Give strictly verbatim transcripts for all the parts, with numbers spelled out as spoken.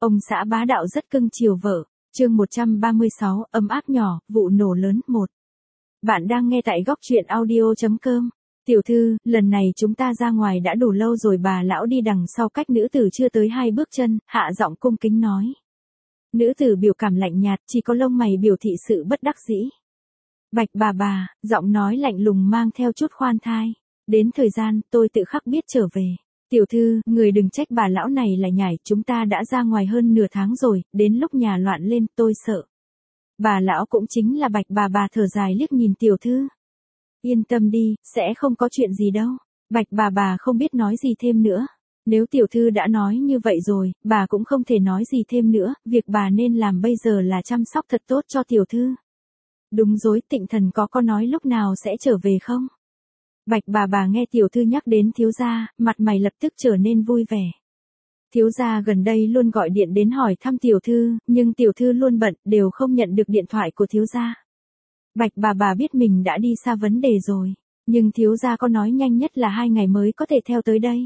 Ông xã bá đạo rất cưng chiều vợ. Chương một trăm ba mươi sáu, ấm áp nhỏ, vụ nổ lớn một. Bạn đang nghe tại góc truyện audio chấm com. Tiểu thư, lần này chúng ta ra ngoài đã đủ lâu rồi. Bà lão đi đằng sau cách nữ tử chưa tới hai bước chân, hạ giọng cung kính nói. Nữ tử biểu cảm lạnh nhạt, chỉ có lông mày biểu thị sự bất đắc dĩ. Bạch bà bà, giọng nói lạnh lùng mang theo chút khoan thai. Đến thời gian, tôi tự khắc biết trở về. Tiểu thư, người đừng trách bà lão này lại nhảy, chúng ta đã ra ngoài hơn nửa tháng rồi, đến lúc nhà loạn lên, tôi sợ. Bà lão cũng chính là Bạch bà bà thở dài liếc nhìn tiểu thư. Yên tâm đi, sẽ không có chuyện gì đâu. Bạch bà bà không biết nói gì thêm nữa. Nếu tiểu thư đã nói như vậy rồi, bà cũng không thể nói gì thêm nữa, việc bà nên làm bây giờ là chăm sóc thật tốt cho tiểu thư. Đúng rồi, Tịnh Thần có có nói lúc nào sẽ trở về không? Bạch bà bà nghe tiểu thư nhắc đến thiếu gia, mặt mày lập tức trở nên vui vẻ. Thiếu gia gần đây luôn gọi điện đến hỏi thăm tiểu thư, nhưng tiểu thư luôn bận, đều không nhận được điện thoại của thiếu gia. Bạch bà bà biết mình đã đi xa vấn đề rồi, nhưng thiếu gia có nói nhanh nhất là hai ngày mới có thể theo tới đây.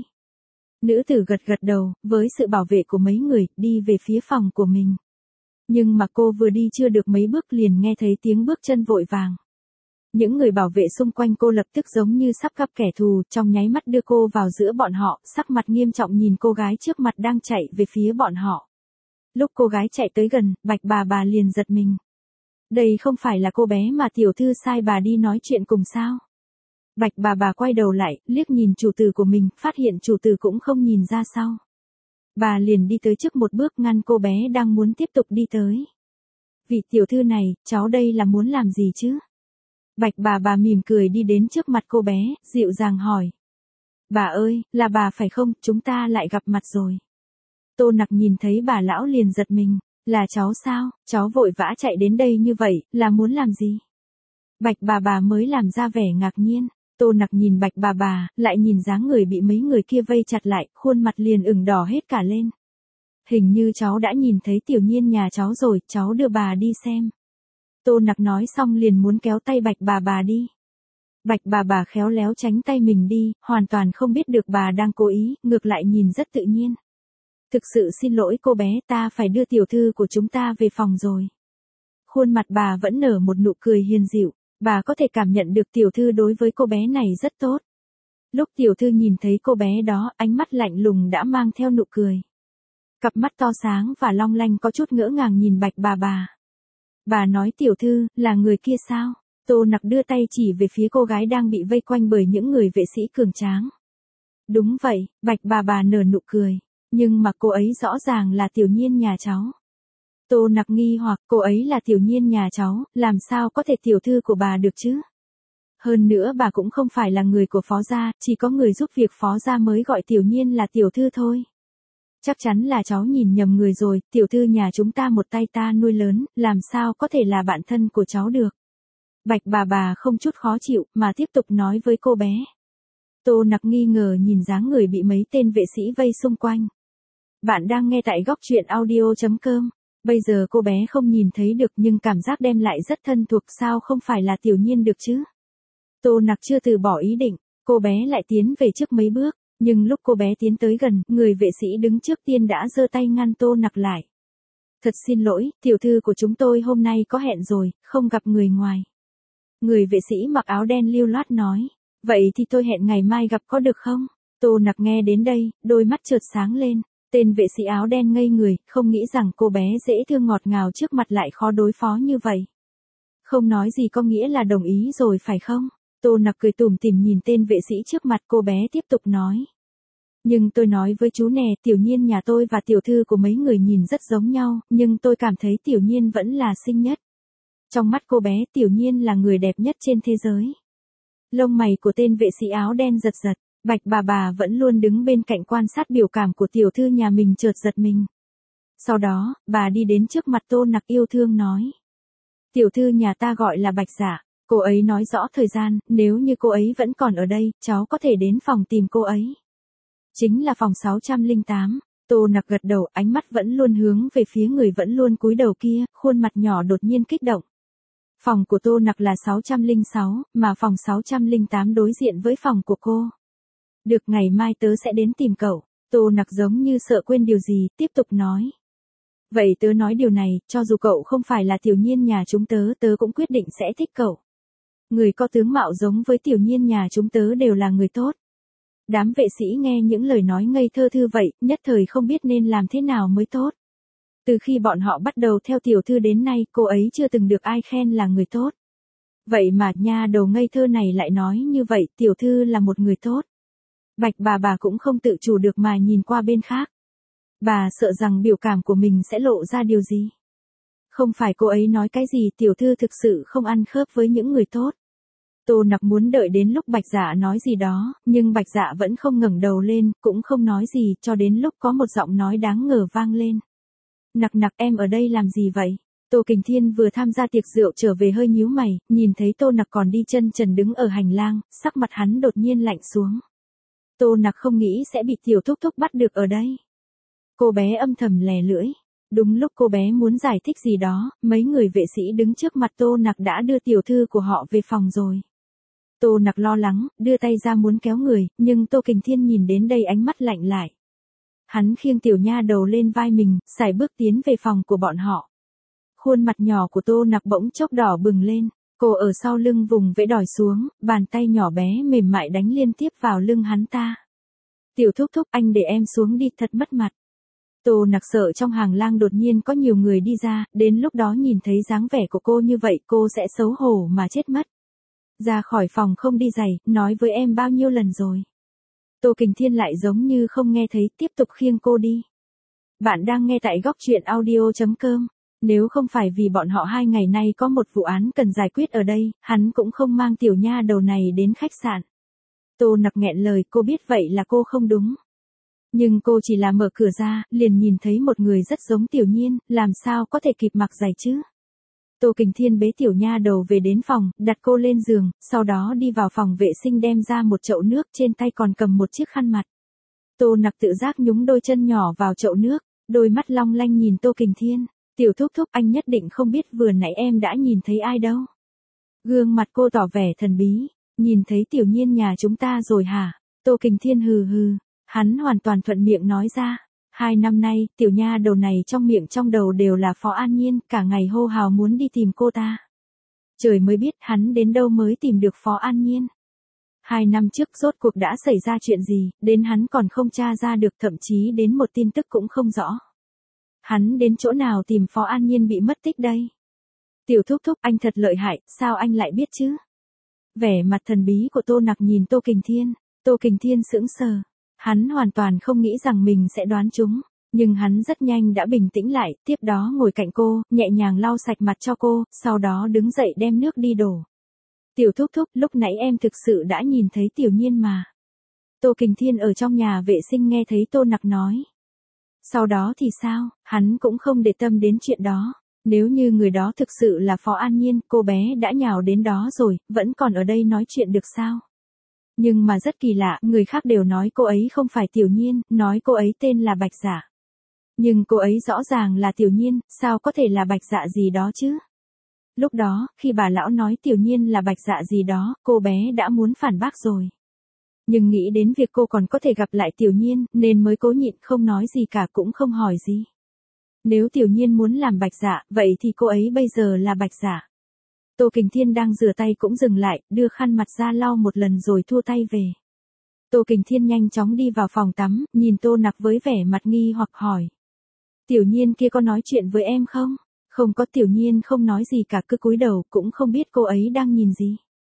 Nữ tử gật gật đầu, với sự bảo vệ của mấy người, đi về phía phòng của mình. Nhưng mà cô vừa đi chưa được mấy bước liền nghe thấy tiếng bước chân vội vàng. Những người bảo vệ xung quanh cô lập tức giống như sắp gặp kẻ thù, trong nháy mắt đưa cô vào giữa bọn họ, sắc mặt nghiêm trọng nhìn cô gái trước mặt đang chạy về phía bọn họ. Lúc cô gái chạy tới gần, Bạch bà bà liền giật mình. Đây không phải là cô bé mà tiểu thư sai bà đi nói chuyện cùng sao? Bạch bà bà quay đầu lại, liếc nhìn chủ tử của mình, phát hiện chủ tử cũng không nhìn ra sau. Bà liền đi tới trước một bước ngăn cô bé đang muốn tiếp tục đi tới. Vị tiểu thư này, cháu đây là muốn làm gì chứ? Bạch bà bà mỉm cười đi đến trước mặt cô bé, dịu dàng hỏi. Bà ơi, là bà phải không, chúng ta lại gặp mặt rồi. Tô Nặc nhìn thấy bà lão liền giật mình, là cháu sao, cháu vội vã chạy đến đây như vậy, là muốn làm gì? Bạch bà bà mới làm ra vẻ ngạc nhiên, Tô Nặc nhìn Bạch bà bà, lại nhìn dáng người bị mấy người kia vây chặt lại, khuôn mặt liền ửng đỏ hết cả lên. Hình như cháu đã nhìn thấy tiểu nhiên nhà cháu rồi, cháu đưa bà đi xem. Tô Nặc nói xong liền muốn kéo tay Bạch bà bà đi. Bạch bà bà khéo léo tránh tay mình đi, hoàn toàn không biết được bà đang cố ý, ngược lại nhìn rất tự nhiên. Thực sự xin lỗi cô bé, ta phải đưa tiểu thư của chúng ta về phòng rồi. Khuôn mặt bà vẫn nở một nụ cười hiền dịu, bà có thể cảm nhận được tiểu thư đối với cô bé này rất tốt. Lúc tiểu thư nhìn thấy cô bé đó, ánh mắt lạnh lùng đã mang theo nụ cười. Cặp mắt to sáng và long lanh có chút ngỡ ngàng nhìn Bạch bà bà. Bà nói tiểu thư, là người kia sao? Tô Nặc đưa tay chỉ về phía cô gái đang bị vây quanh bởi những người vệ sĩ cường tráng. Đúng vậy, Bạch bà bà nở nụ cười. Nhưng mà cô ấy rõ ràng là tiểu nhiên nhà cháu. Tô Nặc nghi hoặc cô ấy là tiểu nhiên nhà cháu, làm sao có thể tiểu thư của bà được chứ? Hơn nữa bà cũng không phải là người của phó gia, chỉ có người giúp việc phó gia mới gọi tiểu nhiên là tiểu thư thôi. Chắc chắn là cháu nhìn nhầm người rồi, tiểu thư nhà chúng ta một tay ta nuôi lớn, làm sao có thể là bạn thân của cháu được. Bạch bà bà không chút khó chịu, mà tiếp tục nói với cô bé. Tô Nặc nghi ngờ nhìn dáng người bị mấy tên vệ sĩ vây xung quanh. Bạn đang nghe tại góc truyện audio chấm com. Bây giờ cô bé không nhìn thấy được nhưng cảm giác đem lại rất thân thuộc, sao không phải là tiểu nhiên được chứ. Tô Nặc chưa từ bỏ ý định, cô bé lại tiến về trước mấy bước. Nhưng lúc cô bé tiến tới gần, người vệ sĩ đứng trước tiên đã giơ tay ngăn Tô Nặc lại. Thật xin lỗi, tiểu thư của chúng tôi hôm nay có hẹn rồi, không gặp người ngoài. Người vệ sĩ mặc áo đen lưu loát nói. Vậy thì tôi hẹn ngày mai gặp có được không? Tô Nặc nghe đến đây, đôi mắt chợt sáng lên. Tên vệ sĩ áo đen ngây người, không nghĩ rằng cô bé dễ thương ngọt ngào trước mặt lại khó đối phó như vậy. Không nói gì có nghĩa là đồng ý rồi phải không? Tô Nặc cười tủm tỉm nhìn tên vệ sĩ trước mặt, cô bé tiếp tục nói. Nhưng tôi nói với chú nè, tiểu nhiên nhà tôi và tiểu thư của mấy người nhìn rất giống nhau, nhưng tôi cảm thấy tiểu nhiên vẫn là xinh nhất. Trong mắt cô bé, tiểu nhiên là người đẹp nhất trên thế giới. Lông mày của tên vệ sĩ áo đen giật giật, Bạch bà bà vẫn luôn đứng bên cạnh quan sát biểu cảm của tiểu thư nhà mình chợt giật mình. Sau đó, bà đi đến trước mặt Tô Nặc yêu thương nói. Tiểu thư nhà ta gọi là Bạch Dạ. Cô ấy nói rõ thời gian, nếu như cô ấy vẫn còn ở đây, cháu có thể đến phòng tìm cô ấy. Chính là phòng sáu trăm lẻ tám, Tô Nặc gật đầu, ánh mắt vẫn luôn hướng về phía người vẫn luôn cúi đầu kia, khuôn mặt nhỏ đột nhiên kích động. Phòng của Tô Nặc là sáu trăm lẻ sáu, mà phòng sáu trăm lẻ tám đối diện với phòng của cô. Được, ngày mai tớ sẽ đến tìm cậu. Tô Nặc giống như sợ quên điều gì, tiếp tục nói. Vậy tớ nói điều này, cho dù cậu không phải là Tiểu Nhiên nhà chúng tớ, tớ cũng quyết định sẽ thích cậu. Người có tướng mạo giống với Tiểu Nhiên nhà chúng tớ đều là người tốt. Đám vệ sĩ nghe những lời nói ngây thơ thư vậy, nhất thời không biết nên làm thế nào mới tốt. Từ khi bọn họ bắt đầu theo tiểu thư đến nay, cô ấy chưa từng được ai khen là người tốt. Vậy mà nha đầu ngây thơ này lại nói như vậy, tiểu thư là một người tốt. Bạch bà bà cũng không tự chủ được mà nhìn qua bên khác. Bà sợ rằng biểu cảm của mình sẽ lộ ra điều gì. Không phải cô ấy nói cái gì, tiểu thư thực sự không ăn khớp với những người tốt. Tô Nặc muốn đợi đến lúc Bạch Dạ nói gì đó, nhưng Bạch Dạ vẫn không ngẩng đầu lên, cũng không nói gì, cho đến lúc có một giọng nói đáng ngờ vang lên. Nặc Nặc, em ở đây làm gì vậy? Tô Kình Thiên vừa tham gia tiệc rượu trở về hơi nhíu mày, nhìn thấy Tô Nặc còn đi chân trần đứng ở hành lang, sắc mặt hắn đột nhiên lạnh xuống. Tô Nặc không nghĩ sẽ bị tiểu thúc thúc bắt được ở đây. Cô bé âm thầm lè lưỡi. Đúng lúc cô bé muốn giải thích gì đó, mấy người vệ sĩ đứng trước mặt Tô Nặc đã đưa tiểu thư của họ về phòng rồi. Tô Nặc lo lắng, đưa tay ra muốn kéo người, nhưng Tô Kình Thiên nhìn đến đây ánh mắt lạnh lại. Hắn khiêng tiểu nha đầu lên vai mình, sải bước tiến về phòng của bọn họ. Khuôn mặt nhỏ của Tô Nặc bỗng chốc đỏ bừng lên, cô ở sau lưng vùng vẫy đòi xuống, bàn tay nhỏ bé mềm mại đánh liên tiếp vào lưng hắn ta. Tiểu thúc thúc, anh để em xuống đi, thật mất mặt. Tô Nặc sợ trong hàng lang đột nhiên có nhiều người đi ra, đến lúc đó nhìn thấy dáng vẻ của cô như vậy cô sẽ xấu hổ mà chết mất. Ra khỏi phòng không đi giày, nói với em bao nhiêu lần rồi. Tô Kình Thiên lại giống như không nghe thấy, tiếp tục khiêng cô đi. Bạn đang nghe tại góc truyện audio chấm com. Nếu không phải vì bọn họ hai ngày nay có một vụ án cần giải quyết ở đây, hắn cũng không mang tiểu nha đầu này đến khách sạn. Tô Nặc nghẹn lời, cô biết vậy là cô không đúng. Nhưng cô chỉ là mở cửa ra, liền nhìn thấy một người rất giống Tiểu Nhiên, làm sao có thể kịp mặc giày chứ. Tô Kình Thiên bế tiểu nha đầu về đến phòng, đặt cô lên giường, sau đó đi vào phòng vệ sinh đem ra một chậu nước, trên tay còn cầm một chiếc khăn mặt. Tô Nặc tự giác nhúng đôi chân nhỏ vào chậu nước, đôi mắt long lanh nhìn Tô Kình Thiên. Tiểu thúc thúc, anh nhất định không biết vừa nãy em đã nhìn thấy ai đâu. Gương mặt cô tỏ vẻ thần bí, nhìn thấy Tiểu Nhiên nhà chúng ta rồi hả? Tô Kình Thiên hừ hừ, hắn hoàn toàn thuận miệng nói ra. Hai năm nay, tiểu nha đầu này trong miệng trong đầu đều là Phó An Nhiên, cả ngày hô hào muốn đi tìm cô ta. Trời mới biết hắn đến đâu mới tìm được Phó An Nhiên. Hai năm trước rốt cuộc đã xảy ra chuyện gì, đến hắn còn không tra ra được, thậm chí đến một tin tức cũng không rõ. Hắn đến chỗ nào tìm Phó An Nhiên bị mất tích đây? Tiểu thúc thúc, anh thật lợi hại, sao anh lại biết chứ? Vẻ mặt thần bí của Tô Nặc nhìn Tô Kình Thiên, Tô Kình Thiên sững sờ. Hắn hoàn toàn không nghĩ rằng mình sẽ đoán chúng, nhưng hắn rất nhanh đã bình tĩnh lại, tiếp đó ngồi cạnh cô, nhẹ nhàng lau sạch mặt cho cô, sau đó đứng dậy đem nước đi đổ. Tiểu thúc thúc, lúc nãy em thực sự đã nhìn thấy Tiểu Nhiên mà. Tô Kình Thiên ở trong nhà vệ sinh nghe thấy Tô Nặc nói. Sau đó thì sao, hắn cũng không để tâm đến chuyện đó. Nếu như người đó thực sự là Phó An Nhiên, cô bé đã nhào đến đó rồi, vẫn còn ở đây nói chuyện được sao? Nhưng mà rất kỳ lạ, người khác đều nói cô ấy không phải Tiểu Nhiên, nói cô ấy tên là Bạch Dạ. Nhưng cô ấy rõ ràng là Tiểu Nhiên, sao có thể là Bạch Dạ gì đó chứ? Lúc đó, khi bà lão nói Tiểu Nhiên là Bạch Dạ gì đó, cô bé đã muốn phản bác rồi. Nhưng nghĩ đến việc cô còn có thể gặp lại Tiểu Nhiên, nên mới cố nhịn không nói gì cả, cũng không hỏi gì. Nếu Tiểu Nhiên muốn làm Bạch Dạ, vậy thì cô ấy bây giờ là Bạch Dạ. Tô Kình Thiên đang rửa tay cũng dừng lại, đưa khăn mặt ra lau một lần rồi thua tay về. Tô Kình Thiên nhanh chóng đi vào phòng tắm, nhìn Tô Nặc với vẻ mặt nghi hoặc hỏi. Tiểu Nhiên kia có nói chuyện với em không? Không có, Tiểu Nhiên không nói gì cả, cứ cúi đầu, cũng không biết cô ấy đang nhìn gì.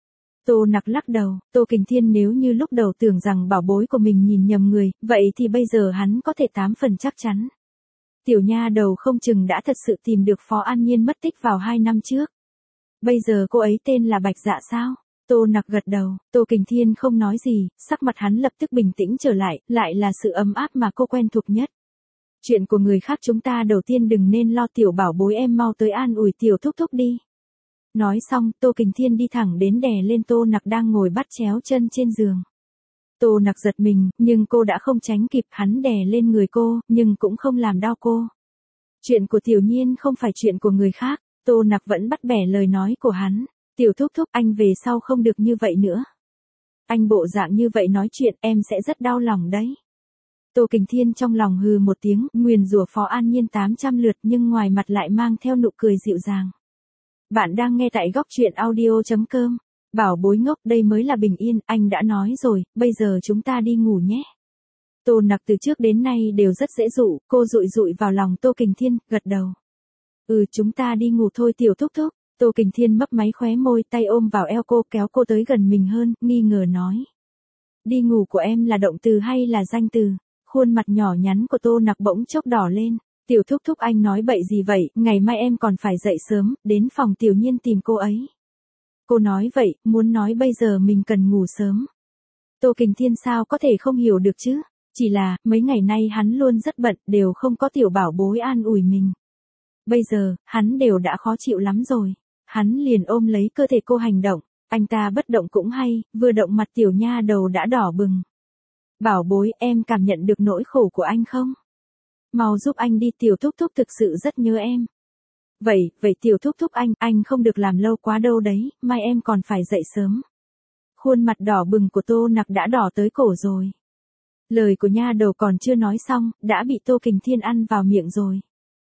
Tô Nặc lắc đầu, Tô Kình Thiên nếu như lúc đầu tưởng rằng bảo bối của mình nhìn nhầm người, vậy thì bây giờ hắn có thể tám phần chắc chắn. Tiểu nha đầu không chừng đã thật sự tìm được Phó An Nhiên mất tích vào hai năm trước. Bây giờ cô ấy tên là Bạch Dạ sao? Tô Nặc gật đầu, Tô Kình Thiên không nói gì, sắc mặt hắn lập tức bình tĩnh trở lại, lại là sự ấm áp mà cô quen thuộc nhất. Chuyện của người khác chúng ta đầu tiên đừng nên lo, tiểu bảo bối em mau tới an ủi tiểu thúc thúc đi. Nói xong, Tô Kình Thiên đi thẳng đến đè lên Tô Nặc đang ngồi bắt chéo chân trên giường. Tô Nặc giật mình, nhưng cô đã không tránh kịp, hắn đè lên người cô, nhưng cũng không làm đau cô. Chuyện của Tiểu Nhiên không phải chuyện của người khác, Tô Nặc vẫn bắt bẻ lời nói của hắn. Tiểu thúc thúc, anh về sau không được như vậy nữa. Anh bộ dạng như vậy nói chuyện em sẽ rất đau lòng đấy. Tô Kình Thiên trong lòng hừ một tiếng, nguyền rủa Phó An Nhiên tám trăm lượt nhưng ngoài mặt lại mang theo nụ cười dịu dàng. Bạn đang nghe tại góc truyện audio.com. Bảo bối ngốc, đây mới là bình yên, anh đã nói rồi, bây giờ chúng ta đi ngủ nhé. Tô Nặc từ trước đến nay đều rất dễ dụ, cô dụi dụi vào lòng Tô Kình Thiên, gật đầu. Ừ, chúng ta đi ngủ thôi tiểu thúc thúc. Tô Kình Thiên mấp máy khóe môi, tay ôm vào eo cô, kéo cô tới gần mình hơn, nghi ngờ nói. Đi ngủ của em là động từ hay là danh từ? Khuôn mặt nhỏ nhắn của Tô Nặc bỗng chốc đỏ lên. Tiểu thúc thúc anh nói bậy gì vậy, ngày mai em còn phải dậy sớm, đến phòng Tiểu Nhiên tìm cô ấy. Cô nói vậy, muốn nói bây giờ mình cần ngủ sớm. Tô Kình Thiên sao có thể không hiểu được chứ? Chỉ là, mấy ngày nay hắn luôn rất bận, đều không có tiểu bảo bối an ủi mình. Bây giờ, hắn đều đã khó chịu lắm rồi. Hắn liền ôm lấy cơ thể cô hành động. Anh ta bất động cũng hay, vừa động mặt tiểu nha đầu đã đỏ bừng. Bảo bối, em cảm nhận được nỗi khổ của anh không? Mau giúp anh đi, tiểu thúc thúc thực sự rất nhớ em. Vậy, vậy tiểu thúc thúc anh, anh không được làm lâu quá đâu đấy, mai em còn phải dậy sớm. Khuôn mặt đỏ bừng của Tô Nặc đã đỏ tới cổ rồi. Lời của nha đầu còn chưa nói xong, đã bị Tô Kình Thiên ăn vào miệng rồi.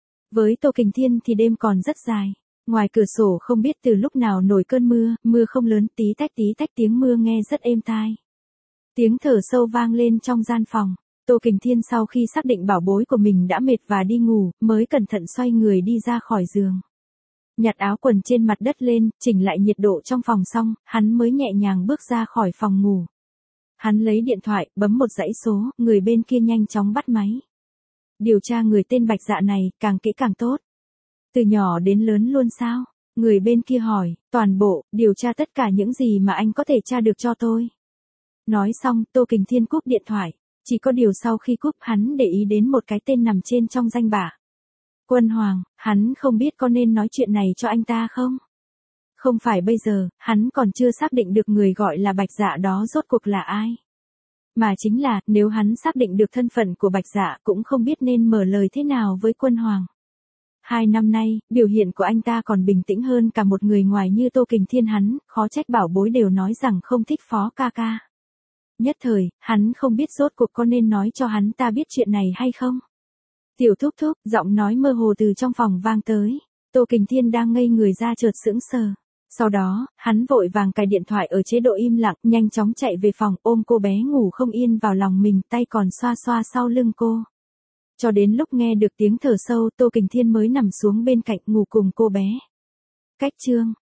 Với Tô Kình Thiên thì đêm còn rất dài. Ngoài cửa sổ không biết từ lúc nào nổi cơn mưa, mưa không lớn, tí tách tí tách tiếng mưa nghe rất êm tai. Tiếng thở sâu vang lên trong gian phòng. Tô Kình Thiên sau khi xác định bảo bối của mình đã mệt và đi ngủ, mới cẩn thận xoay người đi ra khỏi giường. Nhặt áo quần trên mặt đất lên, chỉnh lại nhiệt độ trong phòng xong, hắn mới nhẹ nhàng bước ra khỏi phòng ngủ. Hắn lấy điện thoại, bấm một dãy số, người bên kia nhanh chóng bắt máy. Điều tra người tên Bạch Dạ này, càng kỹ càng tốt. Từ nhỏ đến lớn luôn sao? Người bên kia hỏi, toàn bộ, điều tra tất cả những gì mà anh có thể tra được cho tôi. Nói xong, Tô Kình Thiên cúp điện thoại. Chỉ có điều sau khi cúp hắn để ý đến một cái tên nằm trên trong danh bạ. Quân Hoàng, hắn không biết có nên nói chuyện này cho anh ta không? Không phải bây giờ, hắn còn chưa xác định được người gọi là Bạch Dạ đó rốt cuộc là ai. Mà chính là, nếu hắn xác định được thân phận của Bạch Dạ cũng không biết nên mở lời thế nào với Quân Hoàng. Hai năm nay, biểu hiện của anh ta còn bình tĩnh hơn cả một người ngoài như Tô Kình Thiên hắn, khó trách bảo bối đều nói rằng không thích Phó ca ca. Nhất thời, hắn không biết rốt cuộc có nên nói cho hắn ta biết chuyện này hay không. Tiểu thúc thúc, giọng nói mơ hồ từ trong phòng vang tới. Tô Kình Thiên đang ngây người ra chợt sững sờ. Sau đó, hắn vội vàng cài điện thoại ở chế độ im lặng, nhanh chóng chạy về phòng, ôm cô bé ngủ không yên vào lòng mình, tay còn xoa xoa sau lưng cô. Cho đến lúc nghe được tiếng thở sâu, Tô Kình Thiên mới nằm xuống bên cạnh ngủ cùng cô bé. Cách chương